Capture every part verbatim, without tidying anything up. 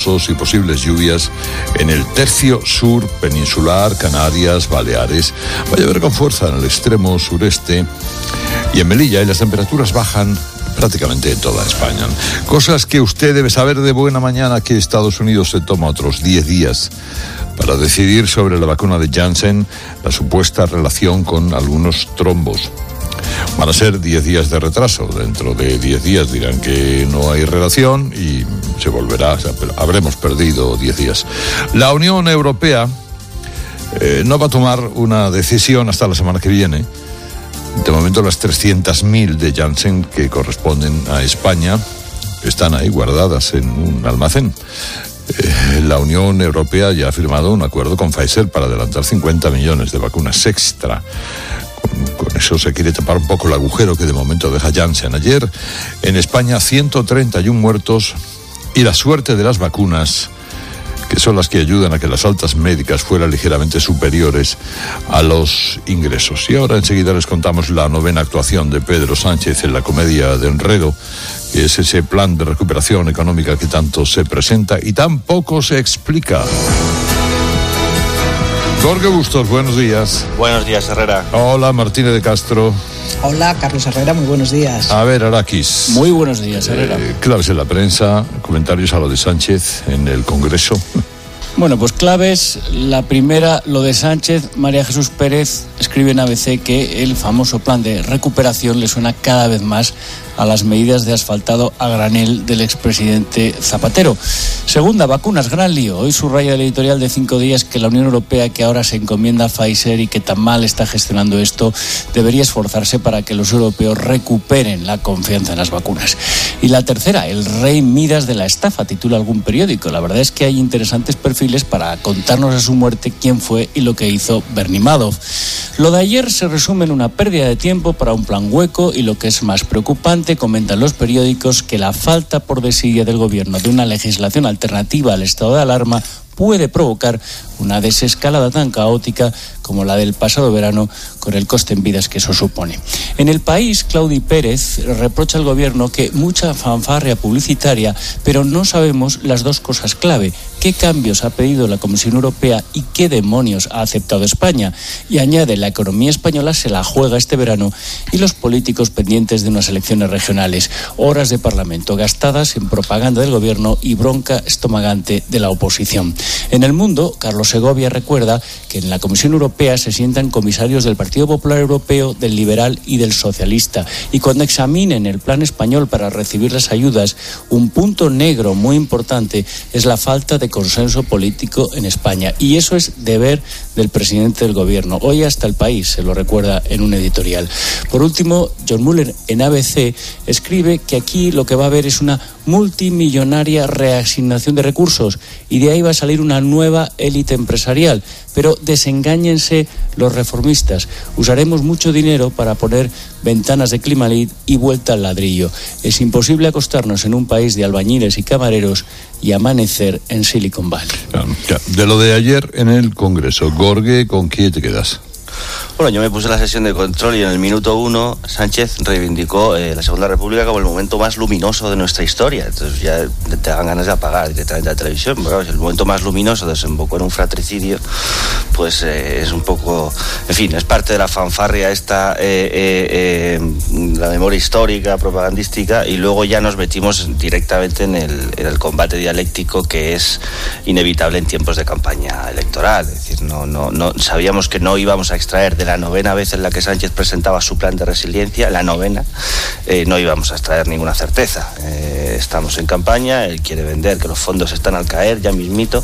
nubosos y posibles lluvias en el tercio sur peninsular, Canarias, Baleares. Va a llover con fuerza en el extremo sureste y en Melilla, y las temperaturas bajan prácticamente en toda España. Cosas que usted debe saber de buena mañana: que Estados Unidos se toma otros diez días para decidir sobre la vacuna de Janssen, la supuesta relación con algunos trombos. Van a ser diez días de retraso. Dentro de diez días dirán que no hay relación y se volverá, o sea, habremos perdido diez días. La Unión Europea eh, no va a tomar una decisión hasta la semana que viene. De momento, las trescientas mil de Janssen que corresponden a España están ahí guardadas en un almacén. Eh, la Unión Europea ya ha firmado un acuerdo con Pfizer para adelantar cincuenta millones de vacunas extra. Con, con eso se quiere tapar un poco el agujero que de momento deja Janssen. Ayer, en España, ciento treinta y uno muertos, y la suerte de las vacunas, que son las que ayudan a que las altas médicas fueran ligeramente superiores a los ingresos. Y ahora enseguida les contamos la novena actuación de Pedro Sánchez en la comedia de Enredo, que es ese plan de recuperación económica que tanto se presenta y tan poco se explica. Jorge Bustos, buenos días. Buenos días, Herrera. Hola, Martínez de Castro. Hola, Carlos Herrera, muy buenos días. A ver, Araquis. Muy buenos días, Herrera. Eh, claves en la prensa, comentarios a lo de Sánchez en el Congreso. Bueno, pues claves. La primera, lo de Sánchez. María Jesús Pérez escribe en A B C que el famoso plan de recuperación le suena cada vez más a las medidas de asfaltado a granel del expresidente Zapatero. Segunda, vacunas, gran lío. Hoy subraya el editorial de Cinco Días que la Unión Europea, que ahora se encomienda a Pfizer y que tan mal está gestionando esto, debería esforzarse para que los europeos recuperen la confianza en las vacunas. Y la tercera, el rey Midas de la estafa, titula algún periódico. La verdad es que hay interesantes perfiles para contarnos a su muerte quién fue y lo que hizo Bernie Madoff. Lo de ayer se resume en una pérdida de tiempo para un plan hueco, y lo que es más preocupante, comentan los periódicos, que la falta por desidia del gobierno de una legislación alternativa al estado de alarma puede provocar una desescalada tan caótica como la del pasado verano, con el coste en vidas que eso supone. En El País, Claudi Pérez reprocha al gobierno que mucha fanfarria publicitaria, pero no sabemos las dos cosas clave: qué cambios ha pedido la Comisión Europea y qué demonios ha aceptado España. Y añade, la economía española se la juega este verano y los políticos pendientes de unas elecciones regionales. Horas de Parlamento gastadas en propaganda del gobierno y bronca estomagante de la oposición. En El Mundo, Carlos Segovia recuerda que en la Comisión Europea se sientan comisarios del Partido Popular Europeo, del Liberal y del Socialista, y cuando examinen el plan español para recibir las ayudas, un punto negro muy importante es la falta de consenso político en España, y eso es deber del presidente del gobierno. Hoy hasta El País se lo recuerda en un editorial. Por último, John Muller en A B C escribe que aquí lo que va a haber es una multimillonaria reasignación de recursos, y de ahí va a salir una nueva élite empresarial. Pero desengáñense los reformistas. Usaremos mucho dinero para poner ventanas de Climalit y vuelta al ladrillo. Es imposible acostarnos en un país de albañiles y camareros y amanecer en Silicon Valley. De lo de ayer en el Congreso, Jorge, ¿con quién te quedas? Bueno, yo me puse en la sesión de control y en el minuto uno Sánchez reivindicó eh, la Segunda República como el momento más luminoso de nuestra historia. Entonces ya te dan ganas de apagar directamente la televisión. Pero claro, si el momento más luminoso desembocó en un fratricidio, pues eh, es un poco... En fin, es parte de la fanfarria esta, eh, eh, eh, la memoria histórica, propagandística, y luego ya nos metimos directamente en el, en el combate dialéctico que es inevitable en tiempos de campaña electoral. Es decir, no, no, no sabíamos que no íbamos a extraer de la novena vez en la que Sánchez presentaba su plan de resiliencia, la novena, eh, no íbamos a extraer ninguna certeza. Eh, estamos en campaña, él quiere vender que los fondos están al caer ya mismito,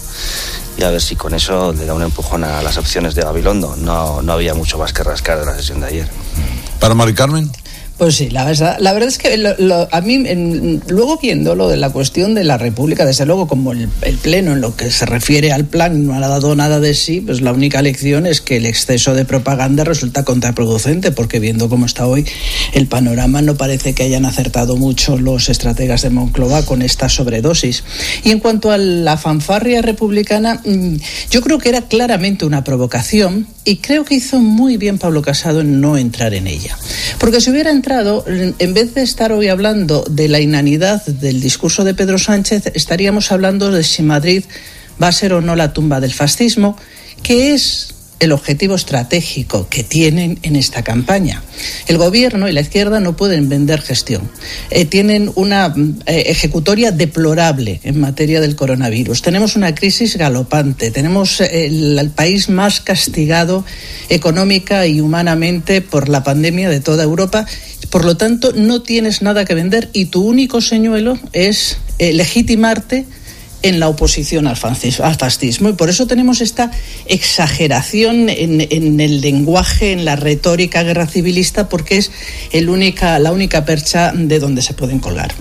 y a ver si con eso le da un empujón a las opciones de Gabilondo. No, no había mucho más que rascar de la sesión de ayer. ¿Para Mari Carmen? Pues sí, la verdad, la verdad es que lo, lo, a mí, en, luego viendo lo de la cuestión de la República, desde luego, como el, el Pleno en lo que se refiere al plan no ha dado nada de sí, pues la única lección es que el exceso de propaganda resulta contraproducente, porque viendo cómo está hoy el panorama, no parece que hayan acertado mucho los estrategas de Moncloa con esta sobredosis. Y en cuanto a la fanfarria republicana, yo creo que era claramente una provocación, y creo que hizo muy bien Pablo Casado en no entrar en ella. Porque si hubiera entrado, en vez de estar hoy hablando de la inanidad del discurso de Pedro Sánchez, estaríamos hablando de si Madrid va a ser o no la tumba del fascismo, que es el objetivo estratégico que tienen en esta campaña. El gobierno y la izquierda no pueden vender gestión. Eh, tienen una eh, ejecutoria deplorable en materia del coronavirus. Tenemos una crisis galopante. Tenemos eh, el, el país más castigado económica y humanamente por la pandemia de toda Europa. Por lo tanto, no tienes nada que vender y tu único señuelo es eh, legitimarte en la oposición al fascismo, y por eso tenemos esta exageración en, en el lenguaje, en la retórica guerra civilista, porque es el única, la única percha de donde se pueden colgar.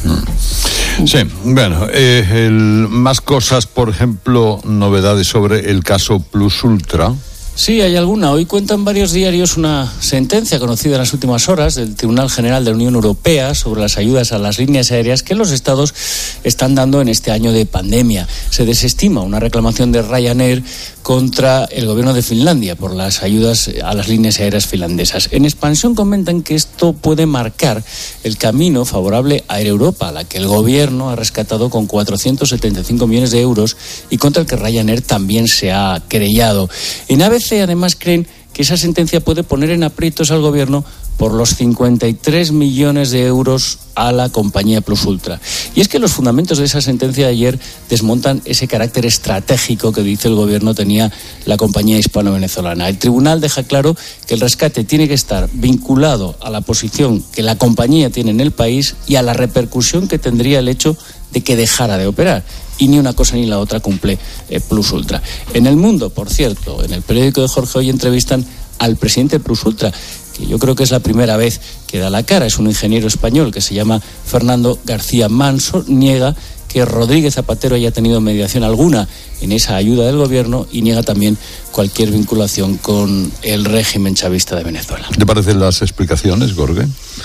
Sí, bueno, eh, el, más cosas, por ejemplo, novedades sobre el caso Plus Ultra. Sí, hay alguna. Hoy cuentan varios diarios una sentencia conocida en las últimas horas del Tribunal General de la Unión Europea sobre las ayudas a las líneas aéreas que los estados están dando en este año de pandemia. Se desestima una reclamación de Ryanair contra el gobierno de Finlandia por las ayudas a las líneas aéreas finlandesas. En expansión comentan que esto puede marcar el camino favorable a Air Europa, a la que el gobierno ha rescatado con cuatrocientos setenta y cinco millones de euros y contra el que Ryanair también se ha querellado. En A B C además creen que esa sentencia puede poner en aprietos al gobierno por los cincuenta y tres millones de euros a la compañía Plus Ultra. Y es que los fundamentos de esa sentencia de ayer desmontan ese carácter estratégico que dice el gobierno tenía la compañía hispano-venezolana. El tribunal deja claro que el rescate tiene que estar vinculado a la posición que la compañía tiene en el país y a la repercusión que tendría el hecho de que dejara de operar. Y ni una cosa ni la otra cumple eh, Plus Ultra. En El Mundo, por cierto, en el periódico de Jorge, hoy entrevistan al presidente de Plus Ultra, que yo creo que es la primera vez que da la cara. Es un ingeniero español que se llama Fernando García Manso. Niega que Rodríguez Zapatero haya tenido mediación alguna en esa ayuda del gobierno y niega también cualquier vinculación con el régimen chavista de Venezuela. ¿Te parecen las explicaciones, Jorge?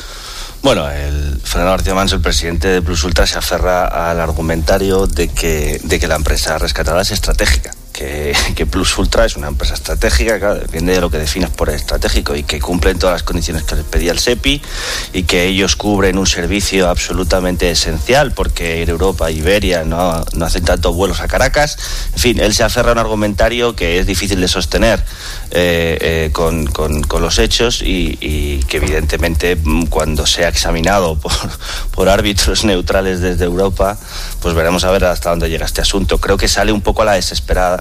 Bueno, el Fernando García Manso, el presidente de Plus Ultra, se aferra al argumentario de que, de que la empresa rescatada es estratégica. Que, que Plus Ultra es una empresa estratégica, claro, depende de lo que defines por estratégico, y que cumplen todas las condiciones que les pedía el SEPI y que ellos cubren un servicio absolutamente esencial porque Air Europa e Iberia no, no hacen tantos vuelos a Caracas. En fin, él se aferra a un argumentario que es difícil de sostener eh, eh, con, con, con los hechos y, y que evidentemente cuando sea examinado por, por árbitros neutrales desde Europa, pues veremos a ver hasta dónde llega este asunto. Creo que sale un poco a la desesperada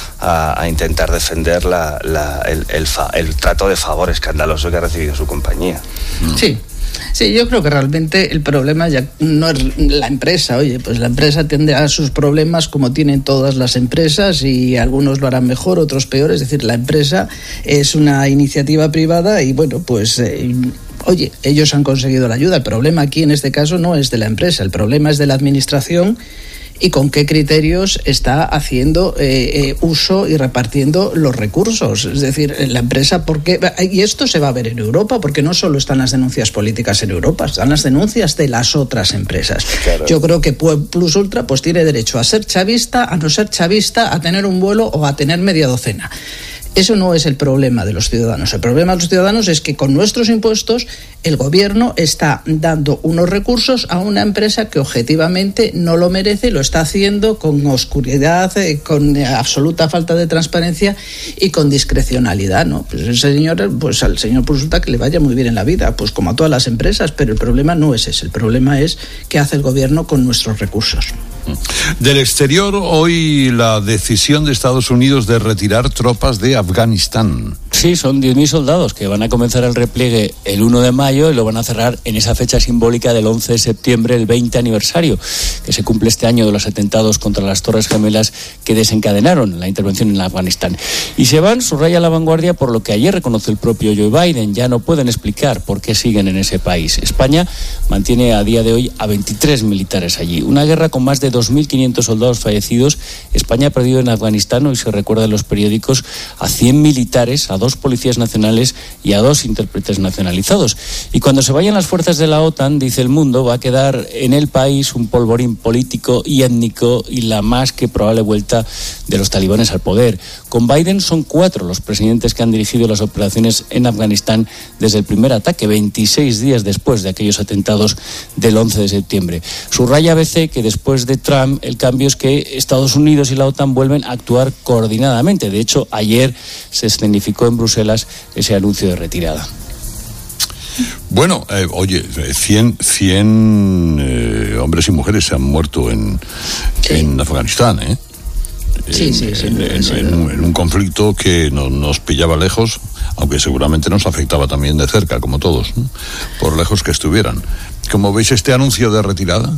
A, a intentar defender la, la, el, el, fa, el trato de favor escandaloso que ha recibido su compañía. Sí, sí, yo creo que realmente el problema ya no es la empresa. Oye, pues la empresa tendrá sus problemas como tienen todas las empresas y algunos lo harán mejor, otros peor. Es decir, la empresa es una iniciativa privada y bueno, pues... Eh, Oye, ellos han conseguido la ayuda. El problema aquí en este caso no es de la empresa, el problema es de la administración y con qué criterios está haciendo eh, eh, uso y repartiendo los recursos. Es decir, la empresa, ¿por qué? Y esto se va a ver en Europa, porque no solo están las denuncias políticas en Europa, están las denuncias de las otras empresas. Claro. Yo creo que Plus Ultra pues tiene derecho a ser chavista, a no ser chavista, a tener un vuelo o a tener media docena. Eso no es el problema de los ciudadanos. El problema de los ciudadanos es que con nuestros impuestos el gobierno está dando unos recursos a una empresa que objetivamente no lo merece, lo está haciendo con oscuridad, eh, con absoluta falta de transparencia y con discrecionalidad, ¿no? Pues ese señor, pues al señor Plus Ultra que le vaya muy bien en la vida, pues como a todas las empresas, pero el problema no es ese, el problema es qué hace el gobierno con nuestros recursos. Del exterior, hoy la decisión de Estados Unidos de retirar tropas de Afganistán. Sí, son diez mil soldados que van a comenzar el repliegue el uno de mayo y lo van a cerrar en esa fecha simbólica del once de septiembre, el veinte aniversario, que se cumple este año de los atentados contra las Torres Gemelas que desencadenaron la intervención en Afganistán. Y se van, subraya La Vanguardia, por lo que ayer reconoce el propio Joe Biden. Ya no pueden explicar por qué siguen en ese país. España mantiene a día de hoy a veintitrés militares allí. Una guerra con más de dos mil quinientos soldados fallecidos. España ha perdido en Afganistán, hoy se recuerda en los periódicos, a cien militares, a dos dos policías nacionales y a dos intérpretes nacionalizados. Y cuando se vayan las fuerzas de la OTAN, dice El Mundo, va a quedar en el país un polvorín político y étnico y la más que probable vuelta de los talibanes al poder. Con Biden son cuatro los presidentes que han dirigido las operaciones en Afganistán desde el primer ataque, veintiséis días después de aquellos atentados del once de septiembre. Subraya A B C que después de Trump el cambio es que Estados Unidos y la OTAN vuelven a actuar coordinadamente. De hecho, ayer se escenificó en Bruselas ese anuncio de retirada. Bueno, eh, oye, cien, cien eh, hombres y mujeres se han muerto en, sí. en Afganistán, ¿eh? Sí, en, sí, sí, en, en, sí. en, un, en un conflicto que no, nos pillaba lejos, aunque seguramente nos afectaba también de cerca, como todos, ¿no? Por lejos que estuvieran. ¿Cómo veis este anuncio de retirada?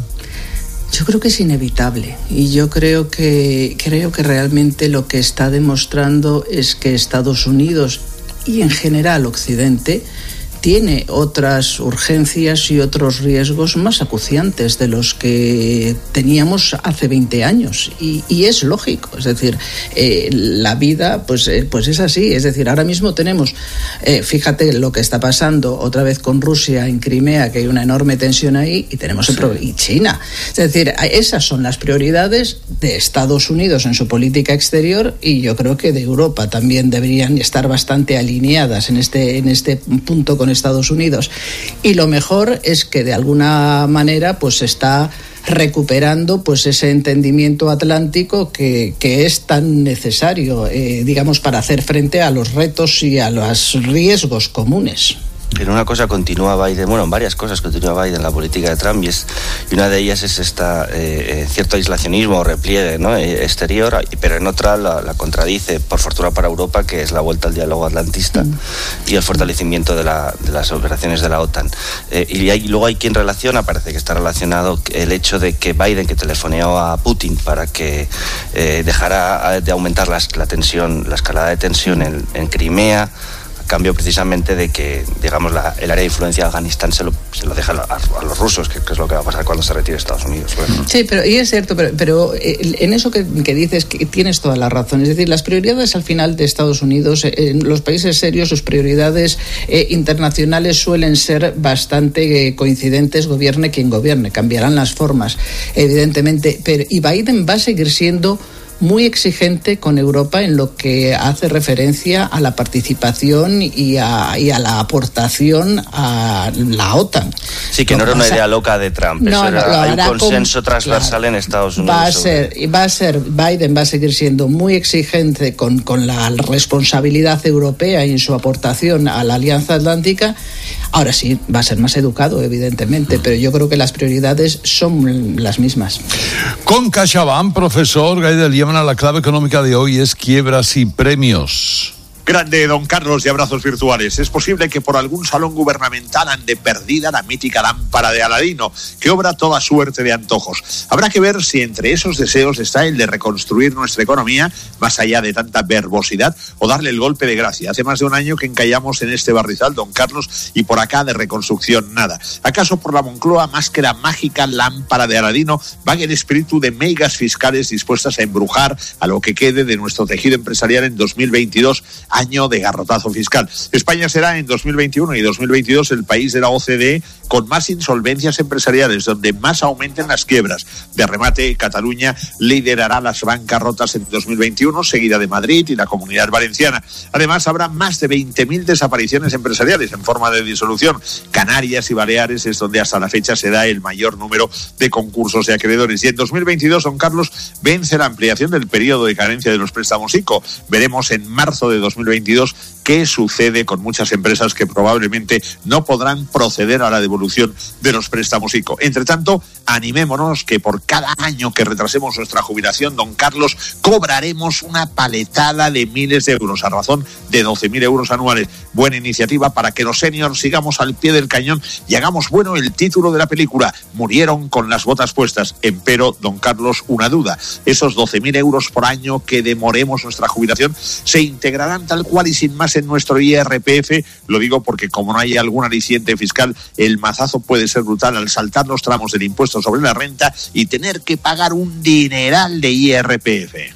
Yo creo que es inevitable y yo creo que creo que realmente lo que está demostrando es que Estados Unidos y en general Occidente tiene otras urgencias y otros riesgos más acuciantes de los que teníamos hace veinte años. Y, y es lógico, es decir, eh, la vida pues, eh, pues es así. Es decir, ahora mismo tenemos, eh, fíjate lo que está pasando otra vez con Rusia en Crimea, que hay una enorme tensión ahí, y tenemos el pro- y China. Es decir, esas son las prioridades de Estados Unidos en su política exterior, y yo creo que de Europa también deberían estar bastante alineadas en este, en este punto con Estados Unidos. Y lo mejor es que de alguna manera pues se está recuperando pues ese entendimiento atlántico que, que es tan necesario, eh, digamos, para hacer frente a los retos y a los riesgos comunes. En una cosa continúa Biden, bueno, en varias cosas continúa Biden la política de Trump, y, es, y una de ellas es esta eh, cierto aislacionismo o repliegue, ¿no? exterior, pero en otra la, la contradice, por fortuna para Europa, que es la vuelta al diálogo atlantista mm. y el fortalecimiento de, la, de las operaciones de la OTAN. Eh, y, hay, y luego hay quien relaciona, parece que está relacionado el hecho de que Biden, que telefoneó a Putin para que eh, dejara de aumentar la, la tensión, la escalada de tensión en, en Crimea, cambio precisamente de que, digamos, la, el área de influencia de Afganistán se lo, se lo deja a, a los rusos, que, que es lo que va a pasar cuando se retire Estados Unidos. Bueno. Sí, pero y es cierto, pero, pero en eso que, que dices que tienes toda la razón. Es decir, las prioridades al final de Estados Unidos, en los países serios, sus prioridades eh, internacionales suelen ser bastante eh, coincidentes, gobierne quien gobierne. Cambiarán las formas, evidentemente, pero y Biden va a seguir siendo muy exigente con Europa en lo que hace referencia a la participación y a, y a la aportación a la OTAN. Sí, que no, no era una idea loca de Trump, no, eso era, no, hay un consenso con, transversal claro, en Estados Unidos. Va a ser, sobre... va a ser, Biden va a seguir siendo muy exigente con, con la responsabilidad europea y en su aportación a la Alianza Atlántica. Ahora sí, va a ser más educado, evidentemente, pero yo creo que las prioridades son las mismas. Con CaixaBank, profesor Gay de Liemana, la clave económica de hoy es quiebras y premios. Grande, don Carlos, y abrazos virtuales. Es posible que por algún salón gubernamental ande perdida la mítica lámpara de Aladino, que obra toda suerte de antojos. Habrá que ver si entre esos deseos está el de reconstruir nuestra economía, más allá de tanta verbosidad, o darle el golpe de gracia. Hace más de un año que encallamos en este barrizal, don Carlos, y por acá de reconstrucción nada. ¿Acaso por la Moncloa, más que la mágica lámpara de Aladino, vaga el espíritu de meigas fiscales dispuestas a embrujar a lo que quede de nuestro tejido empresarial en dos mil veintidós, año de garrotazo fiscal? España será en dos mil veintiuno y dos mil veintidós el país de la O C D E con más insolvencias empresariales, donde más aumenten las quiebras. De remate, Cataluña liderará las bancarrotas en dos mil veintiuno, seguida de Madrid y la Comunidad Valenciana. Además, habrá más de veinte mil desapariciones empresariales en forma de disolución. Canarias y Baleares es donde hasta la fecha se da el mayor número de concursos de acreedores. Y en dos mil veintidós, don Carlos, vence la ampliación del periodo de carencia de los préstamos ICO. Veremos en marzo de dos mil veintidós qué sucede con muchas empresas que probablemente no podrán proceder a la devolución de los préstamos ICO. Entre tanto, animémonos que por cada año que retrasemos nuestra jubilación, don Carlos, cobraremos una paletada de miles de euros, a razón de doce mil euros anuales. Buena iniciativa para que los seniors sigamos al pie del cañón y hagamos bueno el título de la película: murieron con las botas puestas. Empero, don Carlos, una duda: esos doce mil euros por año que demoremos nuestra jubilación se integrarán tal cual y sin más en nuestro I R P F. Lo digo porque como no hay algún aliciente fiscal, el mazazo puede ser brutal al saltar los tramos del impuesto sobre la renta y tener que pagar un dineral de I R P F.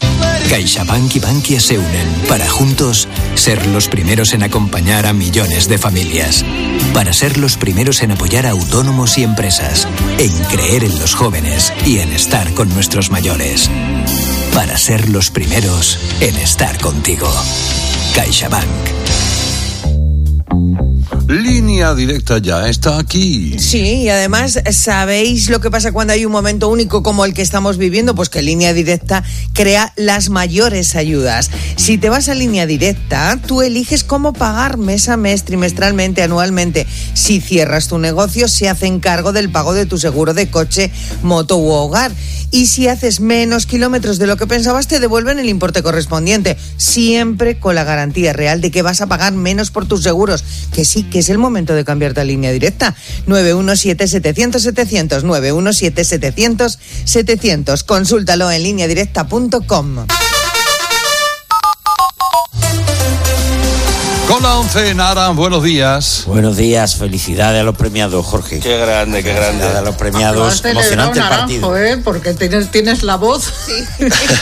CaixaBank y Bankia se unen para juntos ser los primeros en acompañar a millones de familias, para ser los primeros en apoyar a autónomos y empresas, en creer en los jóvenes y en estar con nuestros mayores, para ser los primeros en estar contigo. CaixaBank. Línea Directa ya está aquí. Sí, y además, ¿sabéis lo que pasa cuando hay un momento único como el que estamos viviendo? Pues que Línea Directa crea las mayores ayudas. Si te vas a Línea Directa, tú eliges cómo pagar mes a mes, trimestralmente, anualmente. Si cierras tu negocio, se hacen cargo del pago de tu seguro de coche, moto u hogar. Y si haces menos kilómetros de lo que pensabas, te devuelven el importe correspondiente. Siempre con la garantía real de que vas a pagar menos por tus seguros. Que sí, que es el momento de cambiarte a Línea Directa. nueve uno siete, setecientos, setecientos, nueve uno siete, setecientos, setecientos. Consúltalo en línea directa punto com. Con la once, Nara, buenos días. Buenos días, felicidades a los premiados, Jorge. Qué grande, qué grande. A los premiados, ah, emocionante el naranjo, partido. ¿eh? Porque tienes, tienes la voz. Sí.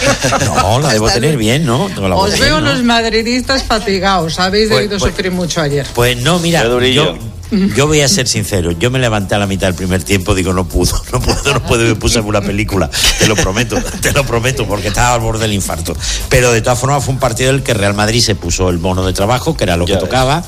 No, la debo tener bien, ¿no? Tengo la voz Os bien, veo ¿no? los madridistas fatigados. Habéis Pues- debido pues- sufrir mucho ayer. Pues no, mira, yo, yo voy a ser sincero. Yo me levanté a la mitad del primer tiempo, digo, no pudo, no puedo, no puedo, me puse una película. Te lo prometo, te lo prometo, porque estaba al borde del infarto. Pero de todas formas fue un partido en el que Real Madrid se puso el bono de trabajo, que era lo que Ya tocaba,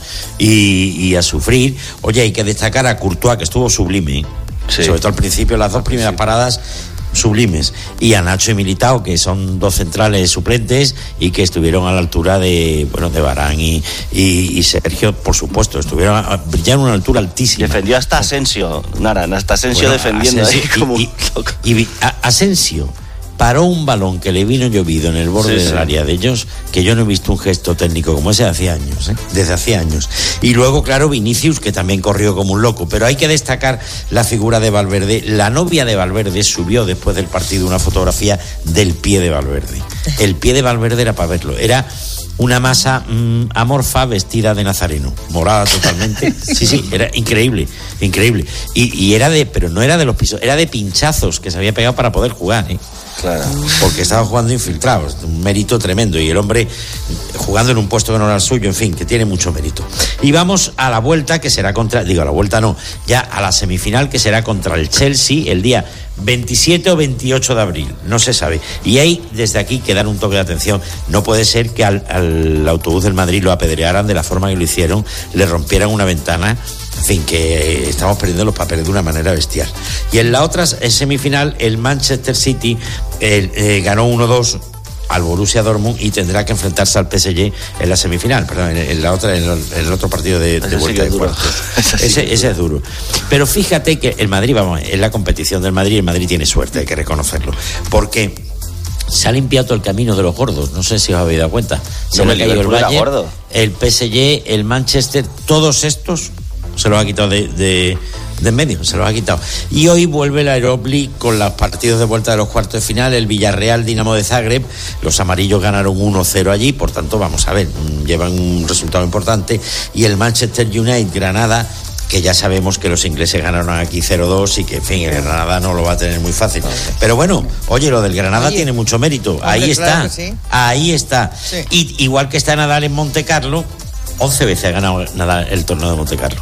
y, y a sufrir. Oye, hay que destacar a Courtois, que estuvo sublime, ¿eh? Sí. Sobre todo al principio, las dos primeras paradas sublimes, y a Nacho y Militao, que son dos centrales suplentes y que estuvieron a la altura de, bueno, de Varane y, y, y Sergio, por supuesto, estuvieron a, a brillar a una altura altísima. Defendió hasta Asensio, Naran, hasta Asensio Bueno, defendiendo Asensio, ahí como y, un loco. y, y a- Asensio paró un balón que le vino llovido en el borde Sí, del sí. área de ellos, que yo no he visto un gesto técnico como ese hace años, ¿eh? Desde hace años. Y luego, claro, Vinicius, que también corrió como un loco. Pero hay que destacar la figura de Valverde. La novia de Valverde subió después del partido una fotografía del pie de Valverde. El pie de Valverde era para verlo. Era una masa mmm, amorfa vestida de nazareno, morada totalmente. Sí, sí, era increíble, increíble. Y, y era de, pero no era de los pisos, era de pinchazos que se había pegado para poder jugar, ¿eh? Claro. Porque estaba jugando infiltrados, un mérito tremendo, y el hombre jugando en un puesto que no era el suyo, en fin, que tiene mucho mérito. Y vamos a la vuelta, que será contra, digo, a la vuelta no, ya a la semifinal, que será contra el Chelsea el día veintisiete o veintiocho de abril, no se sabe. Y ahí, desde aquí, que dar un toque de atención. No puede ser que al, al autobús del Madrid lo apedrearan de la forma que lo hicieron, le rompieran una ventana. En fin, que estamos perdiendo los papeles de una manera bestial. Y en la otra semifinal, el Manchester City el, eh, ganó uno dos al Borussia Dortmund y tendrá que enfrentarse al P S G en la semifinal, perdón, en, en la otra, en el, en el otro partido de, de vuelta de cuartos. Ese, ese es duro. Pero fíjate que el Madrid, vamos, en la competición del Madrid, el Madrid tiene suerte, hay que reconocerlo, porque se ha limpiado todo el camino de los gordos. No sé si os habéis dado cuenta. Se No, le ha el caído el Liverpool era Bayern, gordo. el P S G, el Manchester, todos estos se los ha quitado de, de, de en medio, se los ha quitado. Y hoy vuelve el Aeróbli con los partidos de vuelta de los cuartos de final, el Villarreal Dinamo de Zagreb. Los amarillos ganaron uno cero allí, por tanto, vamos a ver, llevan un resultado importante. Y el Manchester United Granada, que ya sabemos que los ingleses ganaron aquí cero dos y que, en fin, el Granada no lo va a tener muy fácil. Pero bueno, oye, lo del Granada Oye, tiene mucho mérito. hombre, Ahí claro está, que sí. ahí está. Sí. Y igual que está Nadal en Monte Carlo, once veces ha ganado Nadal el torneo de Monte Carlo.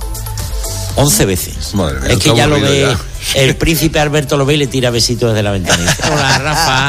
once veces. Madre mía, Es que está ya lo aburrido ve, ya. el príncipe Alberto lo ve y le tira besitos desde la ventana. Y dice, hola, Rafa.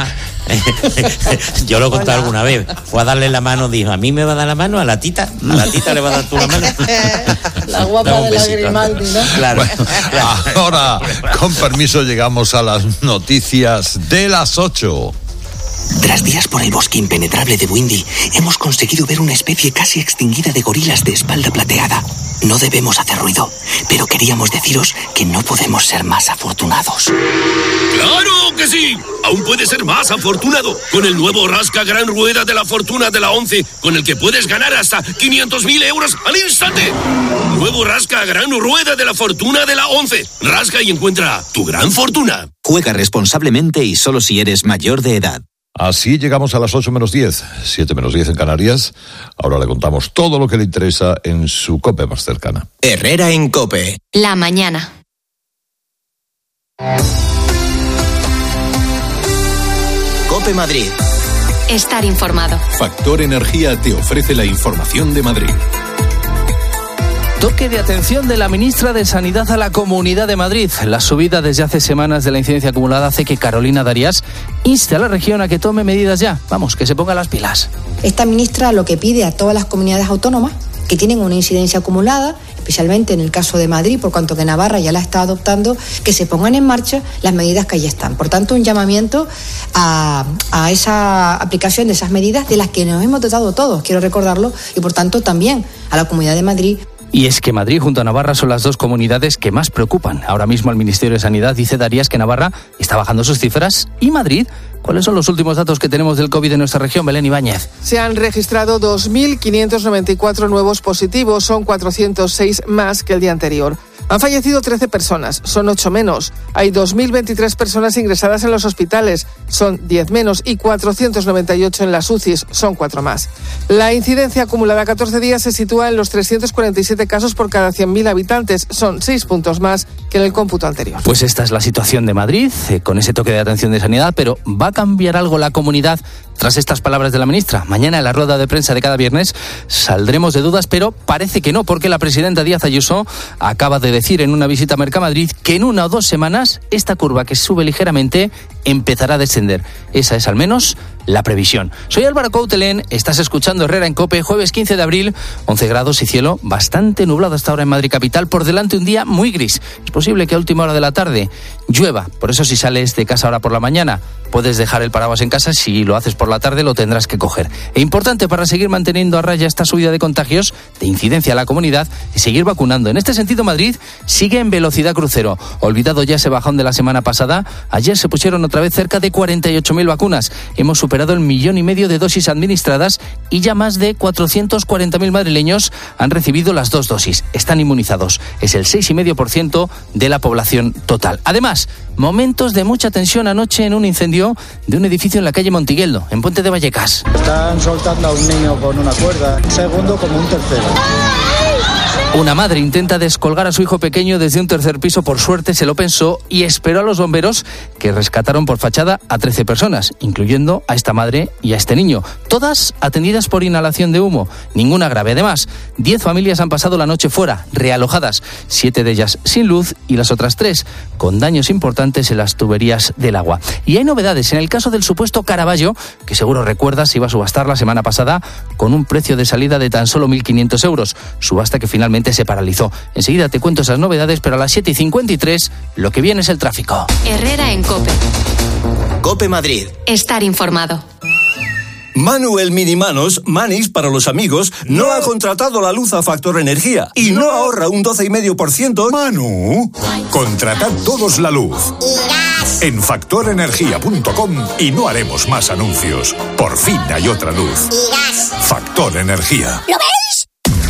Yo lo he contado alguna vez. Fue a darle la mano, dijo, ¿a mí me va a dar la mano? ¿A la tita? ¿A la tita le va a dar tú la mano? La guapa Dame un de la besito. Grimaldi, ¿no? Claro. Ahora, con permiso, llegamos a las noticias de las ocho. Tras días por el bosque impenetrable de Windy, hemos conseguido ver una especie casi extinguida de gorilas de espalda plateada. No debemos hacer ruido, pero queríamos deciros que no podemos ser más afortunados. ¡Claro que sí! Aún puedes ser más afortunado con el nuevo Rasca Gran Rueda de la Fortuna de la once, con el que puedes ganar hasta quinientos mil euros al instante. Nuevo Rasca Gran Rueda de la Fortuna de la once. Rasca y encuentra tu gran fortuna. Juega responsablemente y solo si eres mayor de edad. Así llegamos a las ocho menos diez, siete menos diez en Canarias. Ahora le contamos todo lo que le interesa en su COPE más cercana. Herrera en COPE. La mañana. COPE Madrid. estar informado. Factor Energía te ofrece la información de Madrid. Toque de atención de la ministra de Sanidad a la Comunidad de Madrid. La subida desde hace semanas de la incidencia acumulada hace que Carolina Darias inste a la región a que tome medidas ya. Vamos, que se ponga las pilas. Esta ministra lo que pide a todas las comunidades autónomas que tienen una incidencia acumulada, especialmente en el caso de Madrid, por cuanto que Navarra ya la está adoptando, que se pongan en marcha las medidas que ya están. Por tanto, un llamamiento a, a esa aplicación de esas medidas de las que nos hemos dotado todos, quiero recordarlo, y por tanto también a la Comunidad de Madrid. Y es que Madrid junto a Navarra son las dos comunidades que más preocupan. Ahora mismo el Ministerio de Sanidad dice Darias que Navarra está bajando sus cifras. ¿Y Madrid? ¿Cuáles son los últimos datos que tenemos del COVID en nuestra región, Belén Ibáñez? Se han registrado dos mil quinientos noventa y cuatro nuevos positivos, son cuatrocientos seis más que el día anterior. Han fallecido trece personas, son ocho menos. Hay dos mil veintitrés personas ingresadas en los hospitales, son diez menos, y cuatrocientos noventa y ocho en las U C Is, son cuatro más. La incidencia acumulada a catorce días se sitúa en los trescientos cuarenta y siete casos por cada cien mil habitantes, son seis puntos más que en el cómputo anterior. Pues esta es la situación de Madrid, eh, con ese toque de atención de sanidad, pero ¿va a cambiar algo la comunidad tras estas palabras de la ministra? Mañana en la rueda de prensa de cada viernes saldremos de dudas, pero parece que no, porque la presidenta Díaz Ayuso acaba de decir en una visita a Mercamadrid que en una o dos semanas esta curva que sube ligeramente empezará a descender. Esa es al menos la previsión. Soy Álvaro Coutelén, estás escuchando Herrera en COPE, jueves quince de abril, once grados y cielo bastante nublado hasta ahora en Madrid capital, por delante un día muy gris. Es posible que a última hora de la tarde llueva, por eso si sales de casa ahora por la mañana puedes dejar el paraguas en casa, si lo haces por la tarde lo tendrás que coger. E importante para seguir manteniendo a raya esta subida de contagios, de incidencia a la comunidad, y seguir vacunando. En este sentido, Madrid sigue en velocidad crucero. Olvidado ya ese bajón de la semana pasada, ayer se pusieron otra vez cerca de cuarenta y ocho mil vacunas. Hemos superado el millón y medio de dosis administradas y ya más de cuatrocientos cuarenta mil madrileños han recibido las dos dosis. Están inmunizados. Es el seis coma cinco por ciento de la población total. Además, momentos de mucha tensión anoche en un incendio de un edificio en la calle Montigueldo, en Puente de Vallecas. Están soltando a un niño con una cuerda, segundo como un tercero. Una madre intenta descolgar a su hijo pequeño desde un tercer piso, por suerte se lo pensó y esperó a los bomberos, que rescataron por fachada a trece personas, incluyendo a esta madre y a este niño, todas atendidas por inhalación de humo, ninguna grave. Además, diez familias han pasado la noche fuera, realojadas, siete de ellas sin luz y las otras tres con daños importantes en las tuberías del agua. Y hay novedades en el caso del supuesto Caravaggio, que seguro recuerdas se iba a subastar la semana pasada con un precio de salida de tan solo mil quinientos euros, subasta que finalmente se paralizó. Enseguida te cuento esas novedades, pero a las siete y cincuenta y tres lo que viene es el tráfico. Herrera en COPE. COPE Madrid. Estar informado. Manu el Minimanos, Manis para los amigos, no ha contratado la luz a Factor Energía y no ahorra un doce coma cinco por ciento. Manu, contratad todos la luz en factor energía punto com y no haremos más anuncios. Por fin hay otra luz. Factor Energía. ¿Lo veis?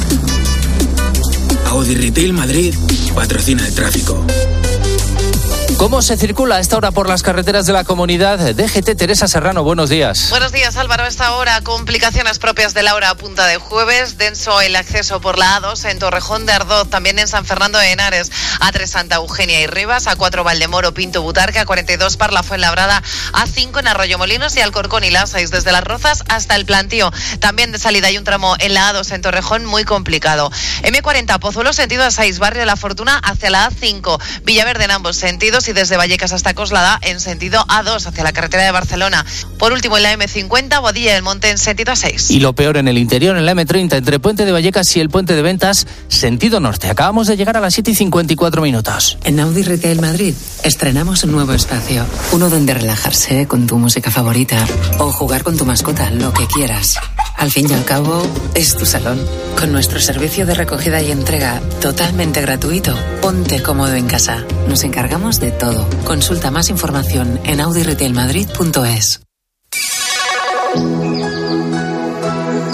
Audi Retail Madrid patrocina el tráfico. ¿Cómo se circula a esta hora por las carreteras de la comunidad? D G T, Teresa Serrano, buenos días. Buenos días, Álvaro. A esta hora, complicaciones propias de la hora a punta de jueves. Denso el acceso por la A dos en Torrejón de Ardoz, también en San Fernando de Henares, A tres Santa Eugenia y Rivas, A cuatro Valdemoro, Pinto Butarque, A cuarenta y dos Parla Fuenlabrada, A cinco en Arroyomolinos y Alcorcón y La seis desde Las Rozas hasta el Plantío. También de salida hay un tramo en la A dos en Torrejón muy complicado. M cuarenta Pozuelo, sentido A seis, Barrio de la Fortuna hacia la A cinco, Villaverde en ambos sentidos y desde Vallecas hasta Coslada en sentido A dos hacia la carretera de Barcelona. Por último en la M cincuenta, Boadilla del Monte en sentido A seis. Y lo peor en el interior, en la M treinta, entre Puente de Vallecas y el Puente de Ventas, sentido norte. Acabamos de llegar a las siete y cincuenta y cuatro minutos. En Audi Retail Madrid estrenamos un nuevo espacio. Uno donde relajarse con tu música favorita o jugar con tu mascota, lo que quieras. Al fin y al cabo, es tu salón. Con nuestro servicio de recogida y entrega totalmente gratuito, ponte cómodo en casa. Nos encargamos de todo. Consulta más información en audi retail madrid punto es.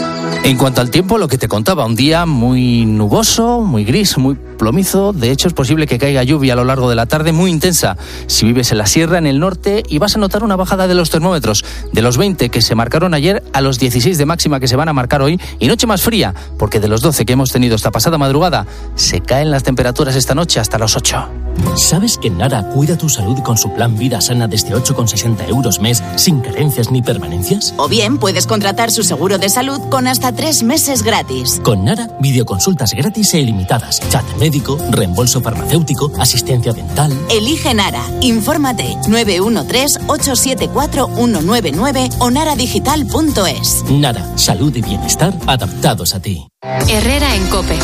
En cuanto al tiempo, lo que te contaba, un día muy nuboso, muy gris, muy plomizo. De hecho, es posible que caiga lluvia a lo largo de la tarde muy intensa. Si vives en la sierra, en el norte, y vas a notar una bajada de los termómetros, de los veinte que se marcaron ayer a los dieciséis de máxima que se van a marcar hoy, y noche más fría, porque de los doce que hemos tenido esta pasada madrugada, se caen las temperaturas esta noche hasta los ocho. ¿Sabes que Nara cuida tu salud con su plan Vida Sana desde ocho con sesenta euros mes, sin carencias ni permanencias? O bien puedes contratar su seguro de salud con hasta tres meses gratis. Con Nara, videoconsultas gratis e ilimitadas, chat médico, reembolso farmacéutico, asistencia dental. Elige Nara. Infórmate nueve uno tres, ocho siete cuatro, uno nueve nueve o naradigital punto es. Nara, salud y bienestar adaptados a ti. Herrera en COPE.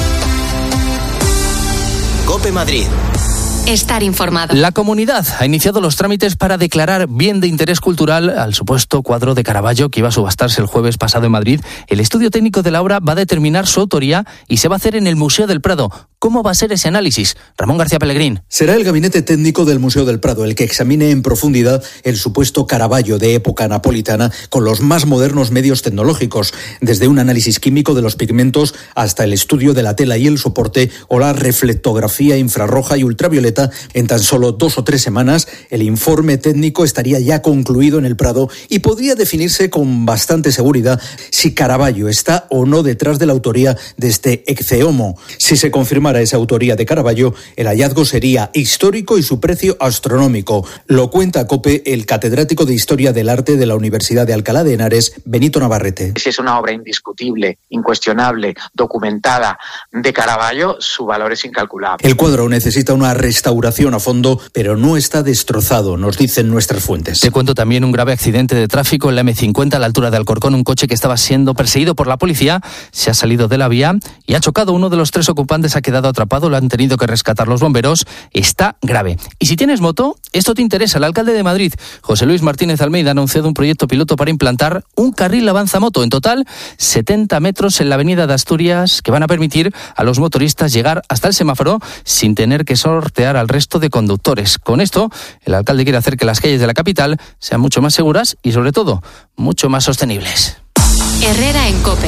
COPE Madrid. Estar informado. La comunidad ha iniciado los trámites para declarar bien de interés cultural al supuesto cuadro de Caravaggio que iba a subastarse el jueves pasado en Madrid. El estudio técnico de la obra va a determinar su autoría y se va a hacer en el Museo del Prado. ¿Cómo va a ser ese análisis? Ramón García Pellegrín. Será el gabinete técnico del Museo del Prado el que examine en profundidad el supuesto Caravaggio de época napolitana con los más modernos medios tecnológicos, desde un análisis químico de los pigmentos hasta el estudio de la tela y el soporte o la reflectografía infrarroja y ultravioleta. En tan solo dos o tres semanas, el informe técnico estaría ya concluido en el Prado y podría definirse con bastante seguridad si Caravaggio está o no detrás de la autoría de este Ecce Homo. Si se confirmara esa autoría de Caravaggio, el hallazgo sería histórico y su precio astronómico. Lo cuenta COPE el catedrático de Historia del Arte de la Universidad de Alcalá de Henares, Benito Navarrete. Si es una obra indiscutible, incuestionable, documentada de Caravaggio, su valor es incalculable. El cuadro necesita una restauración a fondo, pero no está destrozado, nos dicen nuestras fuentes. Te cuento también un grave accidente de tráfico en la eme cincuenta a la altura de Alcorcón. Un coche que estaba siendo perseguido por la policía se ha salido de la vía y ha chocado. Uno de los tres ocupantes ha quedado atrapado, lo han tenido que rescatar los bomberos. Está grave. Y si tienes moto, esto te interesa. El alcalde de Madrid, José Luis Martínez Almeida, ha anunciado un proyecto piloto para implantar un carril avanzamoto. En total, setenta metros en la avenida de Asturias que van a permitir a los motoristas llegar hasta el semáforo sin tener que sortear al resto de conductores. Con esto, el alcalde quiere hacer que las calles de la capital sean mucho más seguras y, sobre todo, mucho más sostenibles. Herrera en COPE.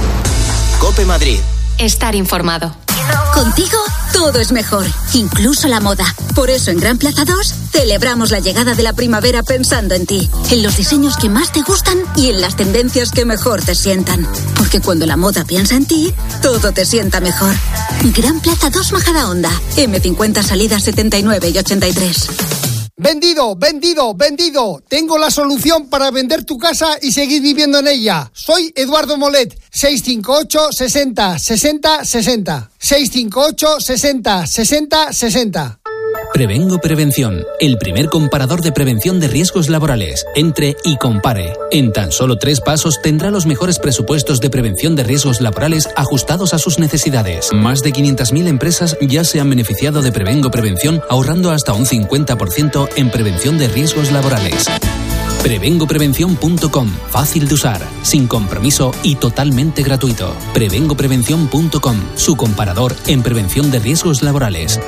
COPE Madrid. Estar informado. Contigo todo es mejor, incluso la moda. Por eso en Gran Plaza dos celebramos la llegada de la primavera pensando en ti, en los diseños que más te gustan y en las tendencias que mejor te sientan. Porque cuando la moda piensa en ti, todo te sienta mejor. Gran Plaza dos Majadahonda, eme cincuenta salidas setenta y nueve y ochenta y tres. Vendido, vendido, vendido. Tengo la solución para vender tu casa y seguir viviendo en ella. Soy Eduardo Molet. seis cinco ocho, sesenta, sesenta, sesenta. seis cinco ocho, sesenta, sesenta, sesenta. Prevengo Prevención, el primer comparador de prevención de riesgos laborales. Entre y compare. En tan solo tres pasos tendrá los mejores presupuestos de prevención de riesgos laborales ajustados a sus necesidades. Más de quinientas mil empresas ya se han beneficiado de Prevengo Prevención, ahorrando hasta un cincuenta por ciento en prevención de riesgos laborales. prevengo prevención punto com. Fácil de usar, sin compromiso y totalmente gratuito. prevengo prevención punto com. Su comparador en prevención de riesgos laborales.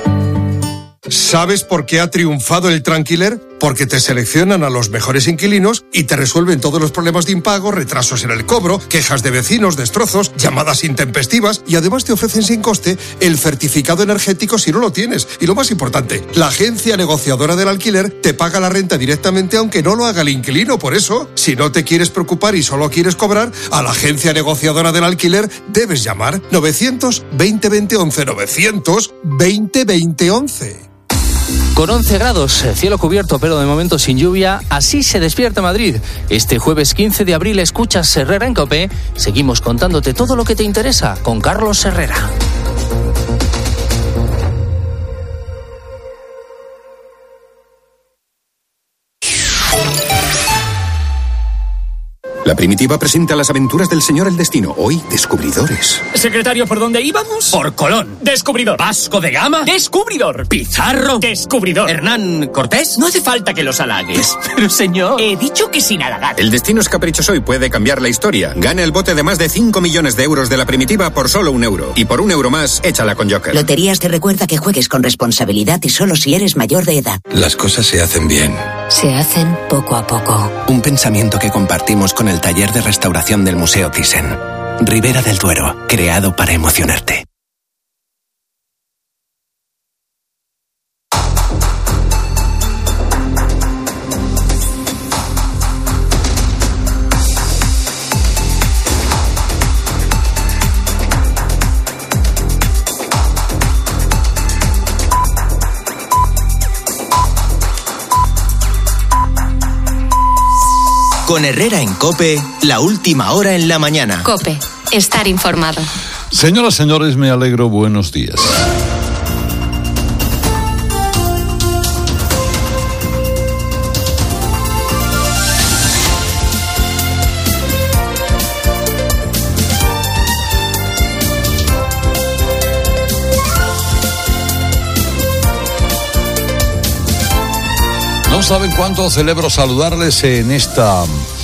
¿Sabes por qué ha triunfado el Tranquiler? Porque te seleccionan a los mejores inquilinos y te resuelven todos los problemas de impago, retrasos en el cobro, quejas de vecinos, destrozos, llamadas intempestivas y además te ofrecen sin coste el certificado energético si no lo tienes. Y lo más importante, la agencia negociadora del alquiler te paga la renta directamente aunque no lo haga el inquilino. Por eso, si no te quieres preocupar y solo quieres cobrar, a la agencia negociadora del alquiler debes llamar novecientos veinte veinte once, novecientos veinte veinte once. Con once grados, cielo cubierto pero de momento sin lluvia, así se despierta Madrid. Este jueves quince de abril escuchas Herrera en COPE. Seguimos contándote todo lo que te interesa con Carlos Herrera. La Primitiva presenta las aventuras del señor El Destino. Hoy, descubridores. Secretario, ¿por dónde íbamos? Por Colón. Descubridor. Vasco de Gama. Descubridor. Pizarro. Descubridor. Hernán Cortés. No hace falta que los halagues. Pero, señor, he dicho que sin halagar. El destino es caprichoso y puede cambiar la historia. Gana el bote de más de cinco millones de euros de la Primitiva por solo un euro. Y por un euro más, échala con Joker. Loterías te recuerda que juegues con responsabilidad y solo si eres mayor de edad. Las cosas se hacen bien. Se hacen poco a poco. Un pensamiento que compartimos con el taller de restauración del Museo Thyssen. Ribera del Duero, creado para emocionarte. Con Herrera en COPE, la última hora en la mañana. COPE, estar informado. Señoras, señores, me alegro, buenos días. No saben cuánto celebro saludarles en esta